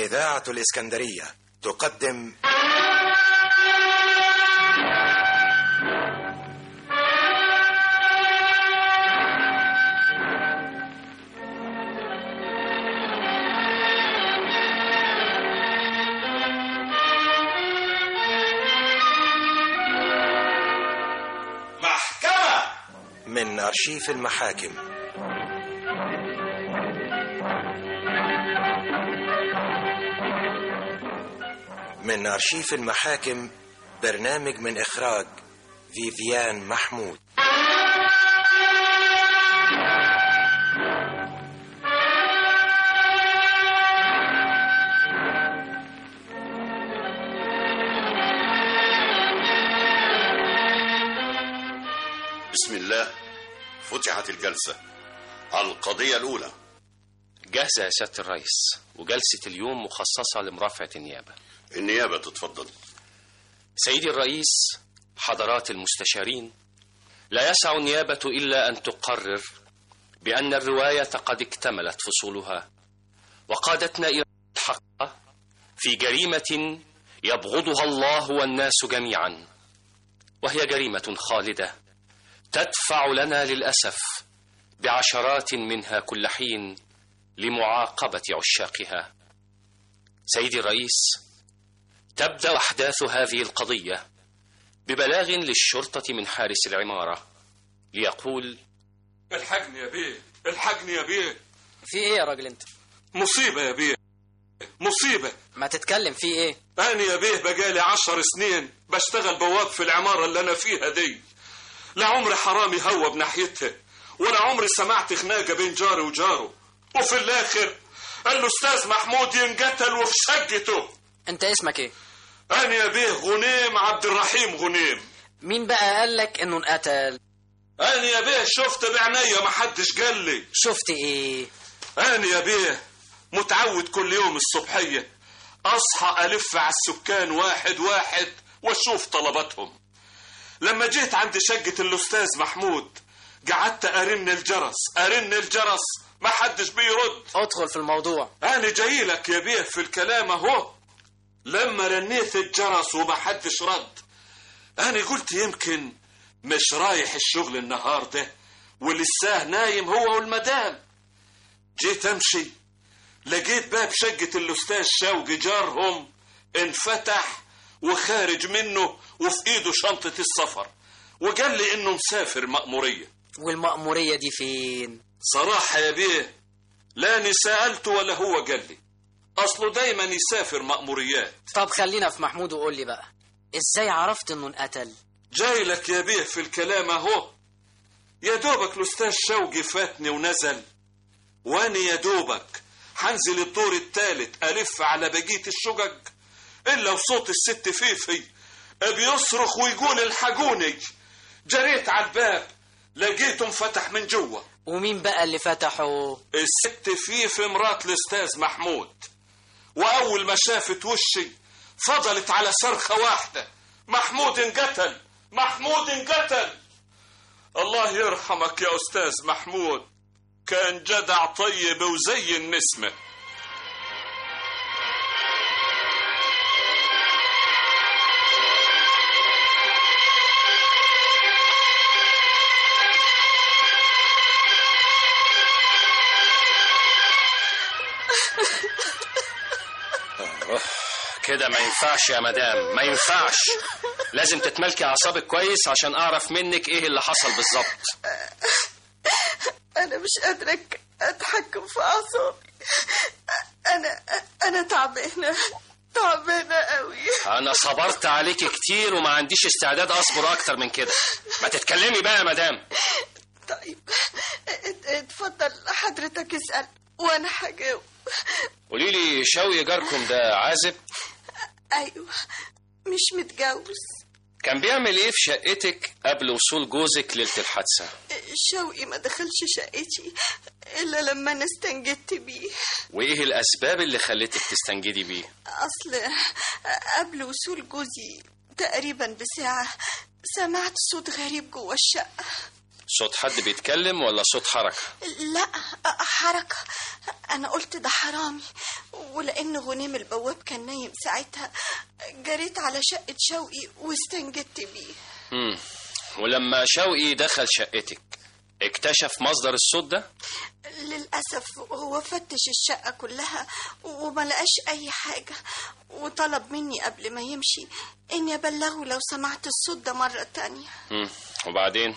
إذاعة الإسكندرية تقدم محكمة من أرشيف المحاكم. من أرشيف المحاكم، برنامج من إخراج فيفيان محمود. بسم الله. فتحت الجلسة. القضية الأولى. جاهزة يا سيادة الرئيس، وجلسة اليوم مخصصة لمرافعة النيابة. النيابة تتفضل. سيدي الرئيس، حضرات المستشارين، لا يسع النيابة إلا أن تقرر بأن الرواية قد اكتملت فصولها وقادتنا إلى الحق في جريمة يبغضها الله والناس جميعا، وهي جريمة خالدة تدفع لنا للأسف بعشرات منها كل حين لمعاقبة عشاقها. سيدي الرئيس، تبدأ أحداث هذه القضية ببلاغ للشرطة من حارس العمارة ليقول: الحقني يا بيه، الحقني يا بيه. في ايه يا راجل انت؟ مصيبة يا بيه، مصيبة. ما تتكلم، في ايه؟ أنا يا بيه بقالي 10 سنين بشتغل بواب في العمارة اللي أنا فيها دي. لا عمري حرامي هوى بناحيتها، ولا عمري سمعت خناقة بين جاري وجاره، وفي الآخر الأستاذ محمود ينقتل وفي شقته. انت اسمك ايه؟ أنا يا بيه غنيم عبد الرحيم غنيم. مين بقى قالك انه انقتل؟ أنا يا بيه شفت بعينيا، محدش قال لي. شفت ايه؟ أنا يا بيه متعود كل يوم الصبحية أصحى ألف على السكان واحد واحد وأشوف طلباتهم. لما جيت عند شقة الأستاذ محمود قعدت أرن الجرس ما حدش بيرد. ادخل في الموضوع. أنا جاي لك يا بيه في الكلام أهو. لما رنيت الجرس وما حدش رد، أنا قلت يمكن مش رايح الشغل النهار ده ولساه نايم هو والمدام. جيت أمشي لقيت باب شقة الأستاذ شوقي جارهم انفتح وخارج منه وفي ايده شنطة السفر، وقال لي انه مسافر مأمورية. والمأمورية دي فين؟ صراحة يا بيه لا سألته ولا هو قال لي، اصله دايما يسافر مأموريات. طب خلينا في محمود وقول لي بقى، ازاي عرفت انه انقتل؟ جاي لك يا بيه في الكلام اهو. يا دوبك الأستاذ شوقي فاتني ونزل، وانا يا دوبك حنزل الدور الثالث ألف على بقية الشقق إلا وصوت الست فيفي بيصرخ ويقول الحقوني. جريت على الباب لقيته انفتح من جوه. ومين بقى اللي فتحه؟ الست فيفي مرات الأستاذ محمود. وأول ما شافت وشي فضلت على صرخة واحدة: محمود انقتل، محمود انقتل. الله يرحمك يا أستاذ محمود، كان جدع طيب وزي النسمة. كده ما ينفعش يا مدام، ما ينفعش. لازم تتملكي أعصابك كويس عشان أعرف منك إيه اللي حصل بالظبط. أنا مش قادرة أتحكم في أعصابي. أنا تعبانة قوي. أنا صبرت عليكي كتير وما عنديش استعداد أصبر أكتر من كده. ما تتكلمي بقى يا مدام. طيب اتفضل حضرتك اسأل وأنا هجاوب. قولي لي، شوقي جاركم ده عازب؟ أيوة، مش متجوز. كان بيعمل إيه في شقتك قبل وصول جوزك ليلة الحادثة؟ شوقي ما دخلش شقتي إلا لما أنا استنجدت بيه. وإيه الأسباب اللي خلتك تستنجدي بيه؟ أصل قبل وصول جوزي تقريبا بساعة سمعت صوت غريب جوه الشقة. صوت حد بيتكلم ولا صوت حركة؟ لا، حركة. أنا قلت ده حرامي، ولأن غنيم البواب كان نايم ساعتها جريت على شقة شوقي واستنجدت بيه. ولما شوقي دخل شقتك اكتشف مصدر الصوت ده؟ للأسف هو فتش الشقة كلها وما لقاش أي حاجة، وطلب مني قبل ما يمشي إني أبلغه لو سمعت الصوت ده مرة تانية. وبعدين؟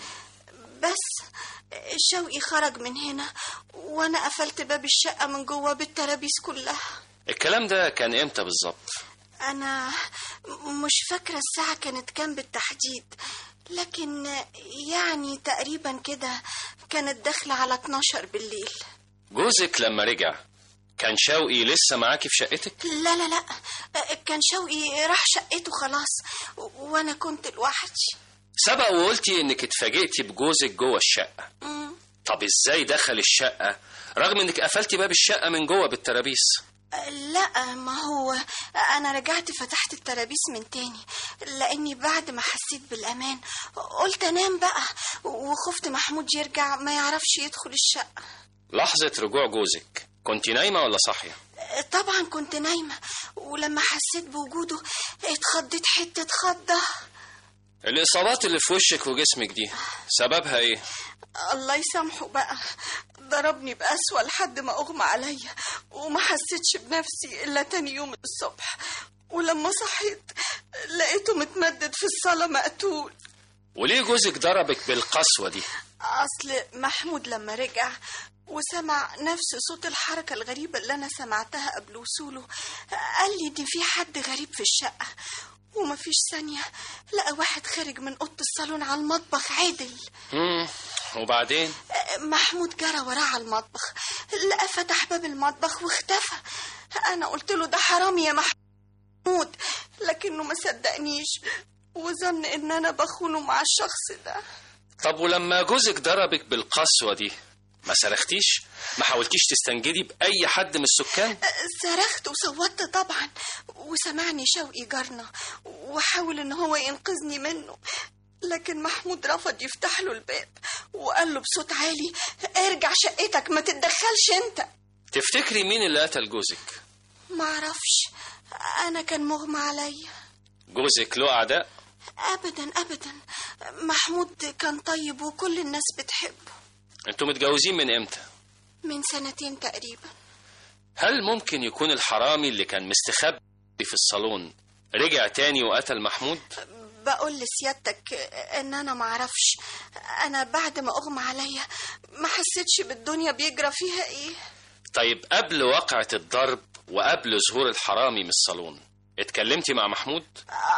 بس شوقي خرج من هنا وأنا قفلت باب الشقة من جوه بالترابيس كلها. الكلام ده كان امتى بالظبط؟ أنا مش فاكرة الساعة كانت كام بالتحديد، لكن يعني تقريبا كده كانت داخلة على 12 بالليل. جوزك لما رجع كان شوقي لسه معاكي في شقتك؟ لا لا لا، كان شوقي راح شقته خلاص وانا كنت لوحدي. سبق وقلتي انك اتفاجئتي بجوزك جوه الشقة. طب ازاي دخل الشقة رغم انك قفلتي باب الشقة من جوه بالترابيس؟ لا، ما هو أنا رجعت فتحت الترابيس من تاني، لأني بعد ما حسيت بالأمان قلت أنام بقى، وخفت محمود يرجع ما يعرفش يدخل الشقة. لحظة رجوع جوزك كنت نايمة ولا صاحية؟ طبعا كنت نايمة، ولما حسيت بوجوده اتخضيت حتة خضة. الإصابات اللي في وشك وجسمك دي سببها ايه؟ الله يسامحه بقى، ضربني بقسوة لحد ما أغمى عليا، وما حسيتش بنفسي إلا تاني يوم الصبح، ولما صحيت لقيته متمدد في الصالة مقتول. وليه جوزك ضربك بالقسوة دي؟ أصل محمود لما رجع وسمع نفس صوت الحركة الغريبة اللي أنا سمعتها قبل وصوله قال لي إن في حد غريب في الشقة، وما فيش ثانية لقى واحد خارج من أوضة الصالون على المطبخ عادل. وبعدين؟ محمود جرى وراه على المطبخ، لقى فتح باب المطبخ واختفى. أنا قلت له ده حرامي يا محمود، لكنه ما صدقنيش وظن إن أنا بخونه مع الشخص ده. طب ولما جوزك ضربك بالقسوة دي ما صرختيش؟ ما حاولتيش تستنجدي بأي حد من السكان؟ صرخت وصوتت طبعا، وسمعني شوقي جارنا وحاول ان هو ينقذني منه، لكن محمود رفض يفتح له الباب وقال له بصوت عالي ارجع شقتك ما تتدخلش انت. تفتكري مين اللي قتل جوزك؟ معرفش، انا كان مغمى عليا. جوزك له أعداء؟ ابدا ابدا، محمود كان طيب وكل الناس بتحبه. انتوا متجوزين من امتى؟ من 2 تقريبا. هل ممكن يكون الحرامي اللي كان مستخبي في الصالون رجع تاني وقتل محمود؟ بقول لسيادتك ان انا معرفش، انا بعد ما اغمى عليا ما حسيتش بالدنيا بيجرى فيها ايه. طيب قبل وقعة الضرب وقبل ظهور الحرامي من الصالون اتكلمتي مع محمود؟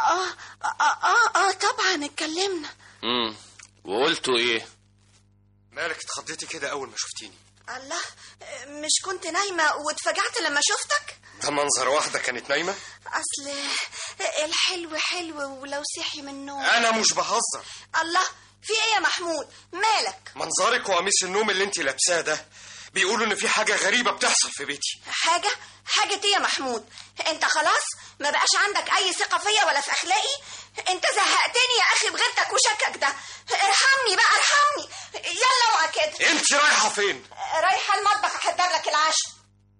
طبعا اتكلمنا. وقلتوا ايه؟ مالك اتخضيتي كده اول ما شفتيني؟ الله، مش كنت نايمة واتفاجعت لما شفتك؟ ده منظر واحدة كانت نايمة؟ اصل الحلو حلو ولو صحي من النوم. انا مش بهزر. الله، في ايه يا محمود؟ مالك؟ منظرك وقميص النوم اللي انت لابساه ده بيقولوا ان في حاجة غريبة بتحصل في بيتي. حاجة ايه يا محمود؟ انت خلاص ما بقاش عندك اي ثقة فيا ولا في اخلاقي؟ انت زهقتني يا اخي بغيرتك وشكك ده. ارحمني بقى ارحمني، يلا اوعى كده. انت رايحة فين؟ رايحة المطبخ احضر لك العشاء.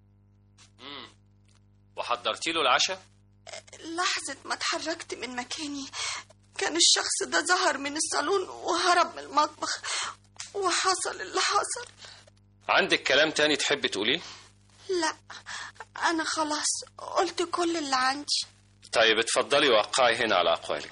وحضرتي له العشاء؟ لحظة ما اتحركت من مكاني كان الشخص ده ظهر من الصالون وهرب من المطبخ، وحصل اللي حصل. عندك كلام تاني تحب تقوليه؟ لا، أنا خلاص قلت كل اللي عندي. طيب اتفضلي وقعي هنا على أقوالك.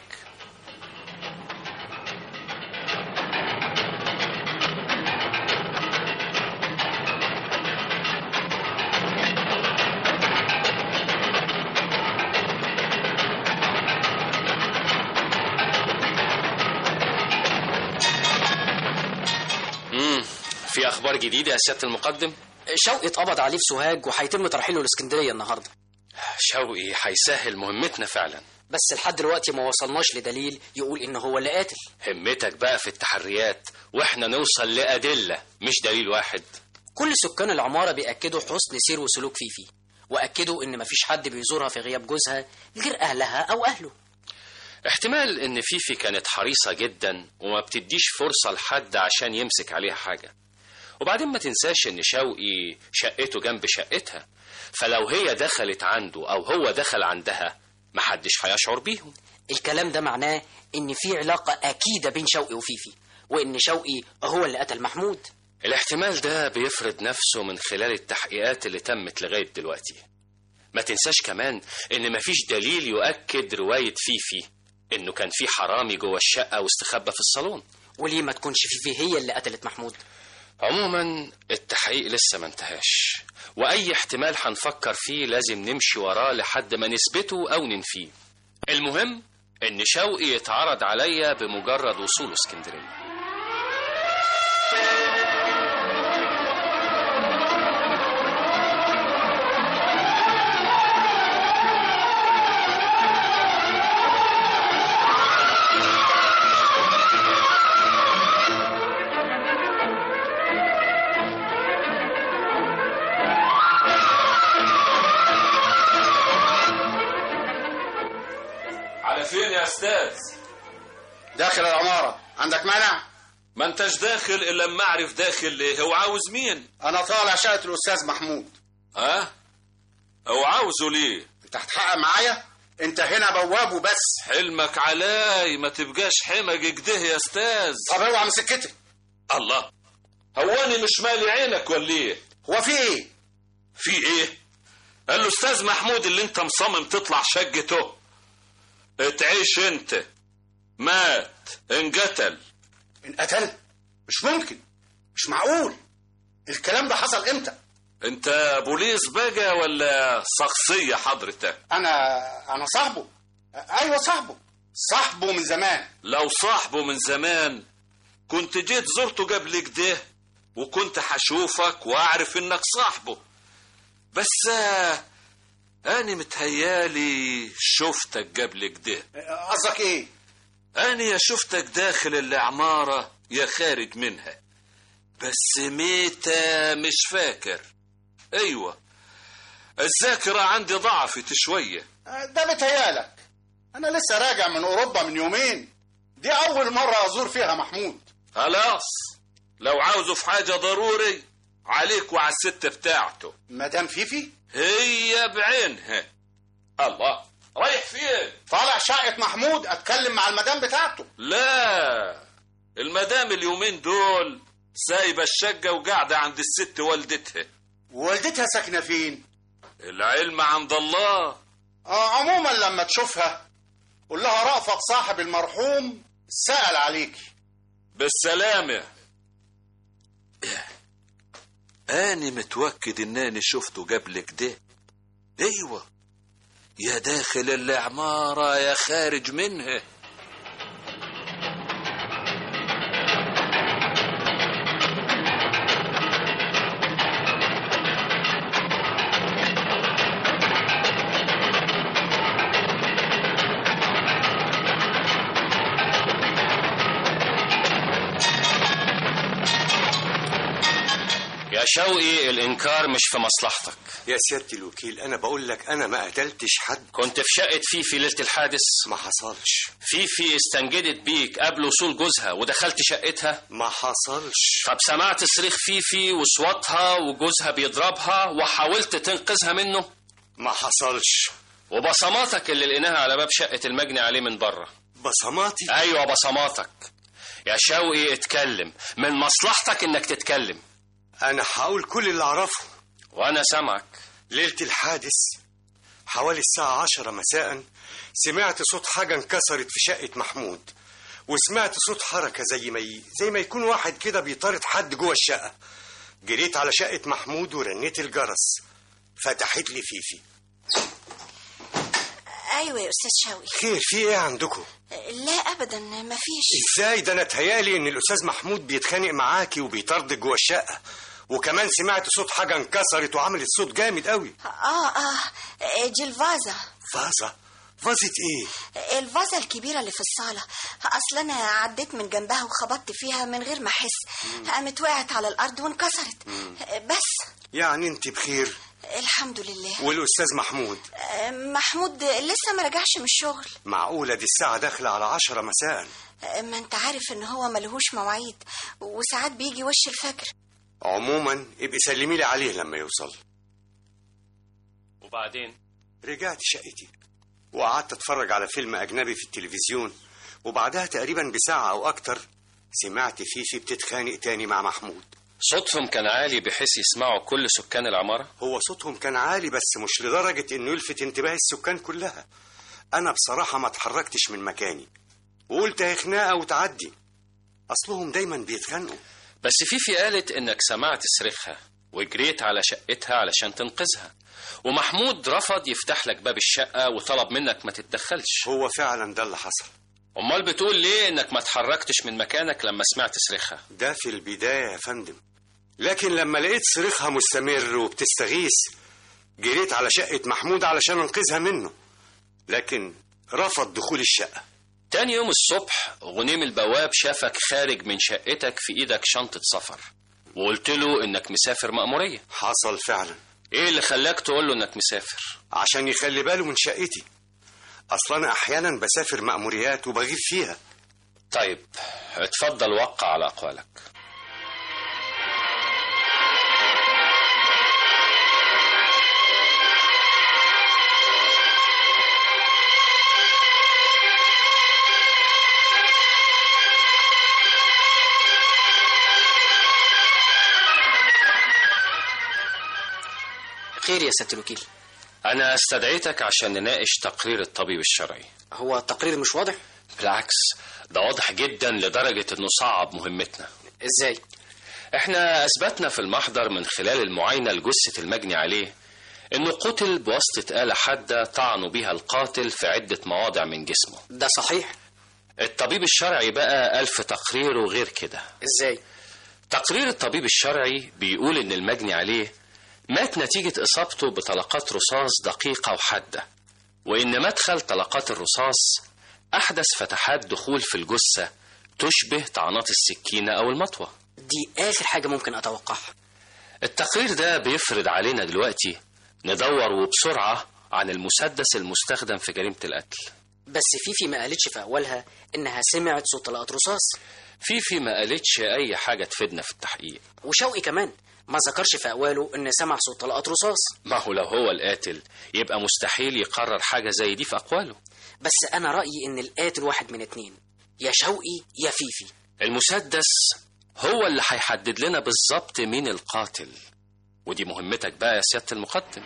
في أخبار جديدة يا سيادة المقدم؟ شوقي اتقبض عليه في سوهاج وهيتم ترحيله الاسكندرية النهاردة. شوقي هيسهل مهمتنا فعلا، بس لحد دلوقتي ما وصلناش لدليل يقول إنه هو اللي قاتل. همتك بقى في التحريات واحنا نوصل لأدلة مش دليل واحد. كل سكان العمارة بيأكدوا حسن سير وسلوك فيفي، وأكدوا إن مفيش حد بيزورها في غياب جوزها غير أهلها أو أهله. احتمال ان فيفي كانت حريصة جدا وما بتديش فرصة لحد عشان يمسك عليها حاجة. وبعدين ما تنساش ان شوقي شقته جنب شقتها، فلو هي دخلت عنده او هو دخل عندها محدش هيشعر بيهم. الكلام ده معناه ان في علاقة اكيدة بين شوقي وفيفي، وان شوقي هو اللي قتل محمود. الاحتمال ده بيفرض نفسه من خلال التحقيقات اللي تمت لغاية دلوقتي. ما تنساش كمان ان مفيش دليل يؤكد رواية فيفي انه كان في حرامي جوه الشقة واستخبى في الصالون. وليه ما تكونش فيفي هي اللي قتلت محمود؟ عموما التحقيق لسه ما انتهاش، واي احتمال هنفكر فيه لازم نمشي وراه لحد ما نثبته او ننفيه. المهم ان شوقي يتعرض عليا بمجرد وصوله اسكندرية. على فين يا استاذ؟ داخل العمارة، عندك مانع؟ ما انتش داخل الا لما اعرف داخل ليه. هو عاوز مين؟ أنا طالع شقة الأستاذ محمود. ها؟ هو عاوزه ليه؟ أنت هتحقق معايا؟ أنت هنا بواب وبس. حلمك علاي، ما تبقاش حمج كده يا استاذ. طب اوعى من سكتي. الله، هو انا مش مالي عينك ولا ايه؟ هو في إيه؟ في ايه؟ الاستاذ محمود اللي انت مصمم تطلع شقته تعيش انت مات، انقتل. انقتل؟ مش ممكن، مش معقول. الكلام ده حصل امتى؟ انت بوليس بقى ولا شخصية حضرتك؟ انا صاحبه. ايوه صاحبه من زمان. لو صاحبه من زمان كنت جيت زرته قبل كده وكنت هشوفك واعرف انك صاحبه. بس أنا متهيالي شفتك قبل كده. قصدك إيه؟ أنا يا شفتك داخل العمارة يا خارج منها، بس متى مش فاكر. أيوة، الذاكرة عندي ضعفت شوية. ده متهيالك. أنا لسه راجع من أوروبا من يومين، دي أول مرة أزور فيها محمود. خلاص، لو عاوزه في حاجة ضروري عليك وعلى الست بتاعته مدام فيفي؟ هي بعينها. الله، رايح فين؟ طالع شقة محمود أتكلم مع المدام بتاعته. لا، المدام اليومين دول سايبة الشقة وقاعدة عند الست والدتها. والدتها ساكنة فين؟ العلم عند الله. عموما لما تشوفها قول لها رأفت صاحب المرحوم سأل عليكي. بالسلامة. أنا متوكد إنني شفته قبل كده. أيوة، يا داخل العمارة يا خارج منها. يا شوقي الإنكار مش في مصلحتك. يا سيادة الوكيل، أنا بقول لك أنا ما قتلتش حد. كنت في شقة فيفي ليلة الحادث؟ ما حصلش. فيفي استنجدت بيك قبل وصول جوزها ودخلت شقتها؟ ما حصلش. طب سمعت صريخ فيفي وصوتها وجوزها بيضربها وحاولت تنقذها منه؟ ما حصلش. وبصماتك اللي لقيناها على باب شقة المجني عليه من بره؟ بصماتي؟ أيوة بصماتك. يا شوقي اتكلم، من مصلحتك إنك تتكلم. أنا هقول كل اللي أعرفه. وأنا سامعك. ليلة الحادث حوالي الساعة 10 مساء سمعت صوت حاجة انكسرت في شقة محمود، وسمعت صوت حركة زي ما يكون واحد كده بيطارد حد جوه الشقة. جريت على شقة محمود ورنيت الجرس، فتحت لي فيفي. ايوه يا استاذ شوقي. خير، في ايه عندكم؟ لا ابدا مفيش. ازاي ده؟ انا اتهيالي ان الاستاذ محمود بيتخانق معاكي وبيطاردك جوه الشقه، وكمان سمعت صوت حاجه انكسرت وعملت صوت جامد قوي. دي الفازه. فازه ايه؟ الفازه الكبيره اللي في الصاله. اصل انا عديت من جنبها وخبطت فيها من غير ما احس، قامت وقعت على الارض وانكسرت. بس يعني انت بخير؟ الحمد لله. والأستاذ محمود؟ محمود لسه ما رجعش من الشغل. معقولة دي الساعة داخلة على 10 مساء؟ ما انت عارف ان هو ملهوش مواعيد، وساعات بيجي وش الفجر. عموما ابقي سلمي لي عليه لما يوصل. وبعدين رجعت شقتي وقعدت اتفرج على فيلم أجنبي في التلفزيون، وبعدها تقريبا بساعة أو أكتر سمعت فيفي بتتخانق تاني مع محمود. صوتهم كان عالي بحيث يسمعوا كل سكان العمارة؟ هو صوتهم كان عالي بس مش لدرجة إنه يلفت انتباه السكان كلها. أنا بصراحة ما اتحركتش من مكاني وقلت هي خناقة وتعدي، أصلهم دايما بيتخانقوا. بس فيفي قالت إنك سمعت صريخها وجريت على شقتها علشان تنقذها، ومحمود رفض يفتح لك باب الشقة وطلب منك ما تتدخلش. هو فعلا ده اللي حصل. أمال بتقول ليه إنك ما اتحركتش من مكانك لما سمعت صريخها؟ ده في البداية يا فندم، لكن لما لقيت صريخها مستمر وبتستغيث جريت على شقة محمود علشان انقذها منه، لكن رفض دخول الشقة. تاني يوم الصبح غنيم البواب شافك خارج من شقتك في ايدك شنطة سفر، وقلت له انك مسافر مأمورية. حصل فعلا. ايه اللي خلاك تقول له انك مسافر؟ عشان يخلي باله من شقتي، اصلا انا احيانا بسافر مأموريات وبغيب فيها. طيب اتفضل وقع على اقوالك. خير يا سيادة الوكيل. أنا استدعيتك عشان نناقش تقرير الطبيب الشرعي. هو التقرير مش واضح؟ بالعكس، ده واضح جدا لدرجة إنه صعب مهمتنا. إزاي؟ إحنا أثبتنا في المحضر من خلال المعاينة لجثة المجني عليه إنه قتل بواسطة آلة حادة طعنوا بها القاتل في عدة مواضع من جسمه. ده صحيح؟ الطبيب الشرعي بقى قال في تقريره غير كده. إزاي؟ تقرير الطبيب الشرعي بيقول إن المجني عليه مات نتيجة إصابته بطلقات رصاص دقيقة وحادة، وإن مدخل طلقات الرصاص أحدث فتحات دخول في الجثة تشبه طعنات السكينة أو المطوة. دي آخر حاجة ممكن أتوقعها. التقرير ده بيفرض علينا دلوقتي ندور وبسرعة عن المسدس المستخدم في جريمة القتل. بس فيفي ما قالتش في أولها إنها سمعت صوت طلقات رصاص. فيفي ما قالتش أي حاجة تفيدنا في التحقيق. وشوقي كمان ما ذكرش في أوله إن سمع صوت طلقات رصاص. ما هو لو هو القاتل يبقى مستحيل يقرر حاجة زي دي في أقواله. بس أنا رأيي إن القاتل واحد من اتنين، يا شوقي يا فيفي. المسدس هو اللي هيحدد لنا بالظبط مين القاتل، ودي مهمتك بقى يا سيادة المقدم.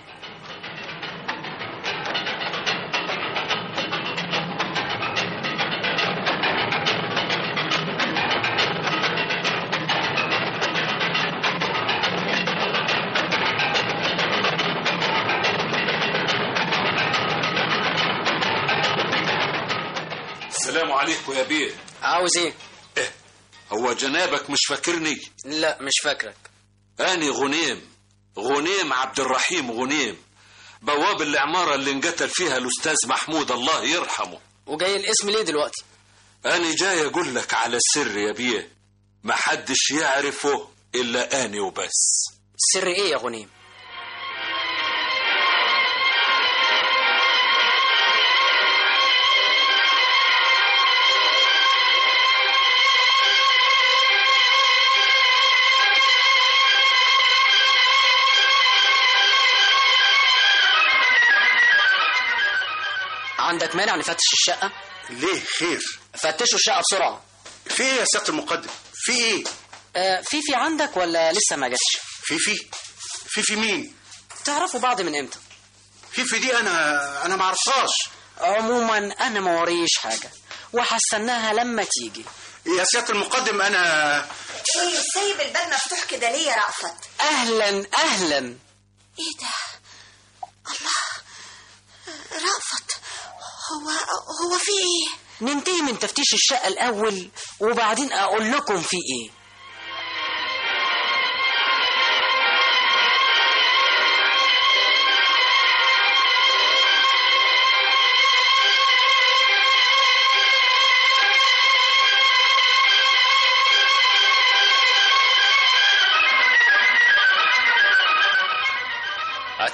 السلام عليكم يا بيه. عاوز ايه؟ هو جنابك مش فاكرني؟ لا مش فاكرك. أنا غنيم عبد الرحيم غنيم، بواب العمارة اللي انقتل فيها الأستاذ محمود الله يرحمه. وجاي الاسم ليه دلوقتي؟ أنا جاي أقول لك على السر يا بيه، محدش يعرفه إلا أنا وبس. سر ايه يا غنيم؟ عندك مانع نفتش الشقة؟ ليه؟ خير؟ فتشوا الشقة بسرعة. في ايه يا سيادة المقدم؟ في ايه؟ فيفي عندك ولا لسه ما جاتش؟ فيفي مين؟ تعرفوا بعض من امتى؟ فيفي دي انا ما اعرفهاش. عموما انا ما وريش حاجة وهستناها لما تيجي. يا سيادة المقدم انا ايه سايب الباب مفتوح كده ليه يا رأفت؟ اهلا اهلا. ايه ده؟ الله، رأفت، هو في ايه؟ ننتهي من تفتيش الشقة الأول وبعدين أقول لكم في إيه.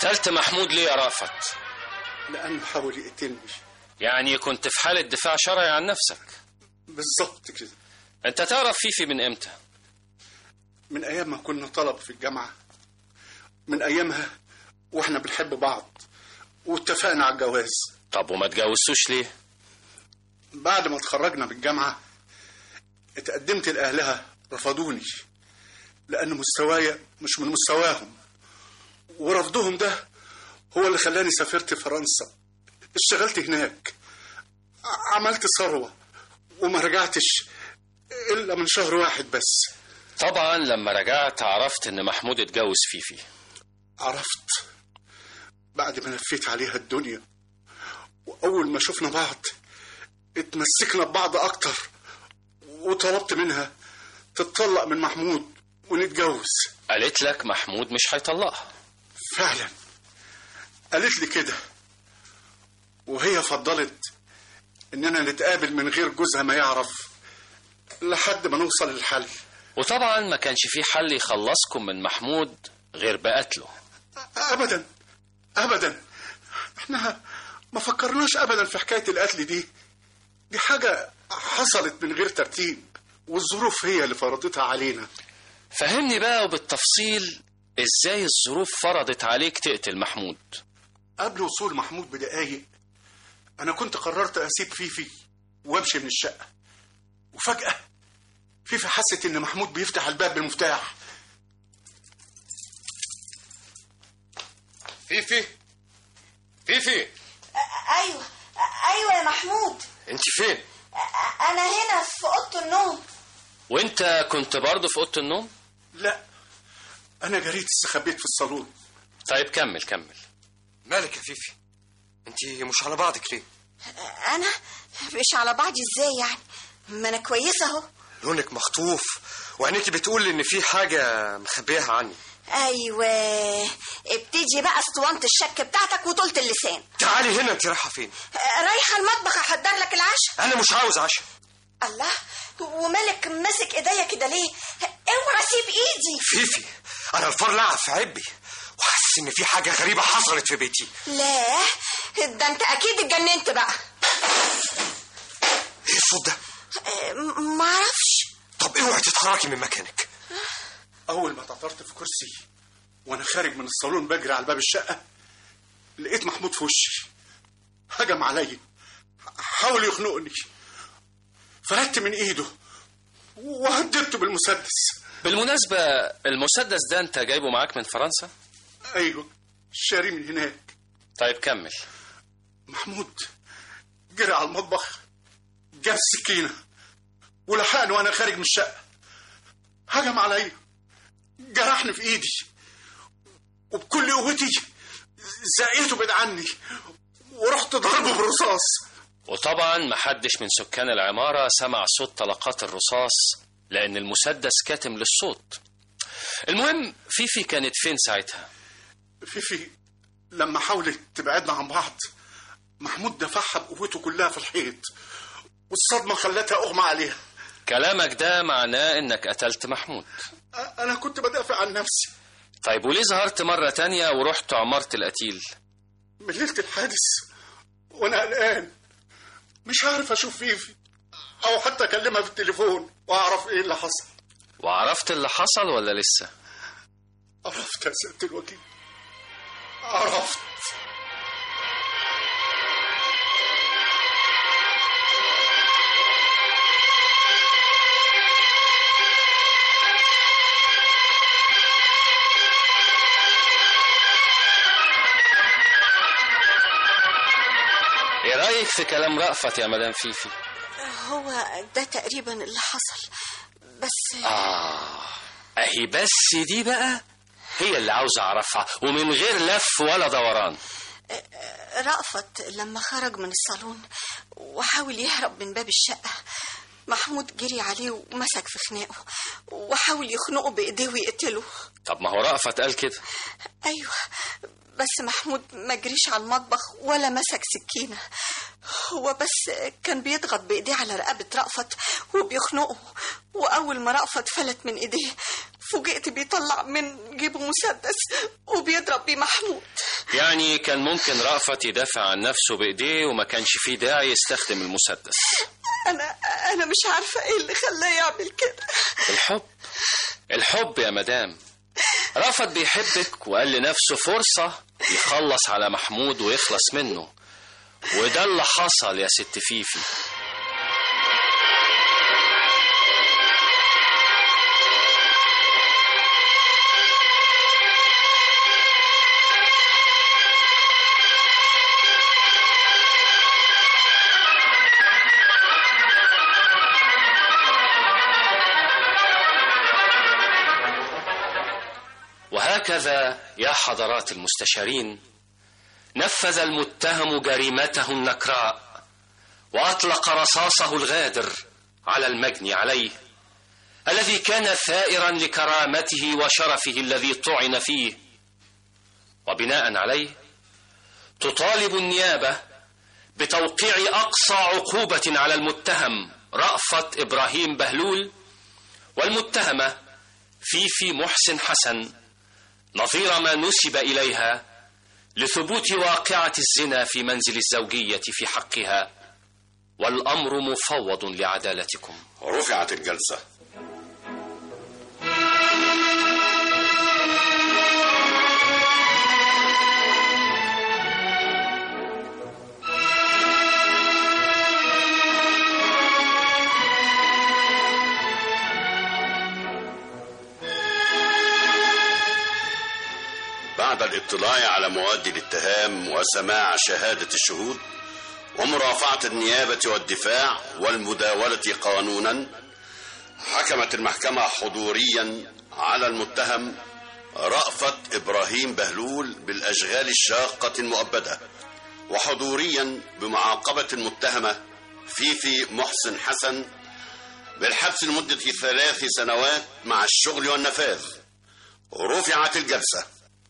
قتلت محمود ليه يا رأفت؟ لأنه حاول يقتلني. يعني كنت في حالة دفاع شرعي عن نفسك؟ بالظبط كده. انت تعرف فيفي من امتى؟ من أيام ما كنا طلب في الجامعة، من أيامها وإحنا بنحب بعض واتفقنا على الجواز. طب وما تجوزتوش ليه؟ بعد ما اتخرجنا من الجامعة اتقدمت لأهلها، رفضوني لأن مستواي مش من مستواهم، ورفضهم ده هو اللي خلاني سافرت فرنسا، اشتغلت هناك، عملت ثروة وما رجعتش إلا من شهر واحد بس. طبعا لما رجعت عرفت ان محمود اتجوز فيفي. عرفت بعد ما لفيت عليها الدنيا، وأول ما شفنا بعض اتمسكنا ببعض أكتر، وطلبت منها تتطلق من محمود ونتجوز. قالت لك محمود مش هيطلقها؟ فعلا قالت لي كده، وهي فضلت إننا نتقابل من غير جوزها ما يعرف لحد ما نوصل للحل. وطبعا ما كانش في حل يخلصكم من محمود غير بقتله. أبدا أبدا، احنا ما فكرناش أبدا في حكاية القتل دي حاجة حصلت من غير ترتيب، والظروف هي اللي فرضتها علينا. فهمني بقى وبالتفصيل ازاي الظروف فرضت عليك تقتل محمود. قبل وصول محمود بدقايق أنا كنت قررت أسيب فيفي وأمشي من الشقة، وفجأة فيفي حست إن محمود بيفتح الباب بالمفتاح. فيفي فيفي. ايوه يا محمود. انت فين؟ انا هنا في اوضه النوم. وانت كنت برضه في اوضه النوم؟ لا، أنا جريت استخبيت في الصالون. طيب كمل. مالك يا فيفي؟ انت مش على بعضك ليه؟ انا مش على بعضي ازاي يعني؟ ما انا كويسه اهو. لونك مخطوف وعينيكي بتقول ان في حاجه مخبيها عني. ايوه، ابتدي بقى اسطوانه الشك بتاعتك وطولة اللسان. تعالي هنا، انت رايحه فين؟ رايحه المطبخ احضر لك العشاء. انا مش عاوز عشاء. الله، ومالك ماسك ايديا كده ليه؟ اوعى سيب ايدي. فيفي، انا الفار لعب في عبي وحاسس ان في حاجه غريبه حصلت في بيتي. لا، ده انت اكيد اتجننت بقى. ايه الصوت ده؟ معرفش. طب اوعي تتحركي من مكانك. أول ما اتعثرت في كرسي وأنا خارج من الصالون بجري على باب الشقة، لقيت محمود في وشي، هجم عليا، حاول يخنقني، فلت من إيده وهددته بالمسدس. بالمناسبة المسدس ده انت جايبه معاك من فرنسا؟ أيوه، شاريه من هناك. طيب كمل. محمود جري على المطبخ، جاب السكينة ولحقني وأنا خارج من الشقة، هجم عليا، جرحني في ايدي، وبكل قوتي زقيته بعيد عني ورحت ضربه بالرصاص. وطبعا محدش من سكان العمارة سمع صوت طلقات الرصاص لأن المسدس كاتم للصوت. المهم فيفي كانت فين ساعتها؟ فيفي لما حاولت تبعدنا عن بعض محمود دفعها بقوته كلها في الحيط، والصدمة خلتها أغمى عليها. كلامك ده معناه إنك قتلت محمود. أنا كنت بدافع عن نفسي. طيب وليه ظهرت مرة تانية ورحت عمارة القتيل؟ من ليلة الحادث وأنا قلقان، مش عارف أشوف فيفي أو حتى أكلمها في التليفون وأعرف إيه اللي حصل. وعرفت اللي حصل ولا لسه؟ عرفت يا سيادة الوكيل، عرفت. ايه رأيك في كلام رأفت يا مدام فيفي؟ هو ده تقريبا اللي حصل، بس اهي بس دي بقى هي اللي عاوز اعرفها ومن غير لف ولا دوران. رأفت لما خرج من الصالون وحاول يهرب من باب الشقة، محمود جري عليه ومسك في خناقه وحاول يخنقه بإيديه ويقتله. طب ما هو رأفت قال كده. أيوة، بس محمود ما جريش على المطبخ ولا مسك سكينة، هو بس كان بيضغط بإيديه على رقبة رأفت وبيخنقه، وأول ما رأفت فلت من إيديه فوجئت بيطلع من جيبه مسدس وبيضرب بيه محمود. يعني كان ممكن رأفت يدافع عن نفسه بإيديه وما كانش فيه داعي يستخدم المسدس. أنا مش عارفة إيه اللي خلاه يعمل كده. الحب يا مدام. رأفت بيحبك وقال لنفسه فرصة يخلص على محمود ويخلص منه، وده اللي حصل يا ست فيفي. وهكذا يا حضرات المستشارين نفذ المتهم جريمته النكراء وأطلق رصاصه الغادر على المجني عليه الذي كان ثائرا لكرامته وشرفه الذي طعن فيه. وبناء عليه تطالب النيابة بتوقيع أقصى عقوبة على المتهم رأفت إبراهيم بهلول والمتهمة فيفي محسن حسن نظير ما نسب إليها لثبوت واقعة الزنا في منزل الزوجية في حقها، والأمر مفوض لعدالتكم. رفعت الجلسة. بعد الاطلاع على مواد الاتهام وسماع شهادة الشهود ومرافعة النيابة والدفاع والمداولة قانونا، حكمت المحكمة حضوريا على المتهم رأفت إبراهيم بهلول بالأشغال الشاقة المؤبدة، وحضوريا بمعاقبة المتهمة فيفي محسن حسن بالحبس لمدة 3 سنوات مع الشغل والنفاذ. رفعت الجلسة.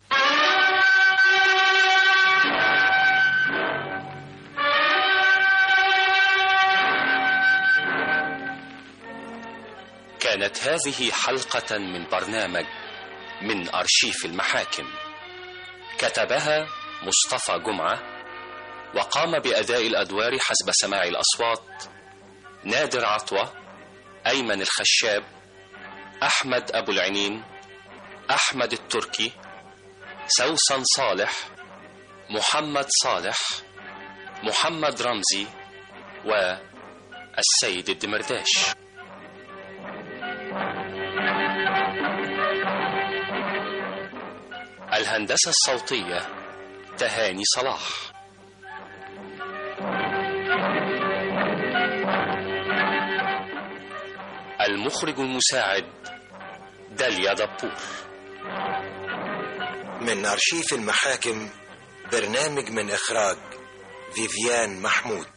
كانت هذه حلقة من برنامج من أرشيف المحاكم، كتبها مصطفى جمعة، وقام بأداء الأدوار حسب سماع الأصوات نادر عطوة، أيمن الخشاب، أحمد أبو العنين، أحمد التركي، سوسن صالح، محمد صالح، محمد رمزي، والسيد الدمرداش. الهندسة الصوتية تهاني صلاح. المخرج المساعد داليا دبور. من أرشيف المحاكم، برنامج من إخراج فيفيان محمود.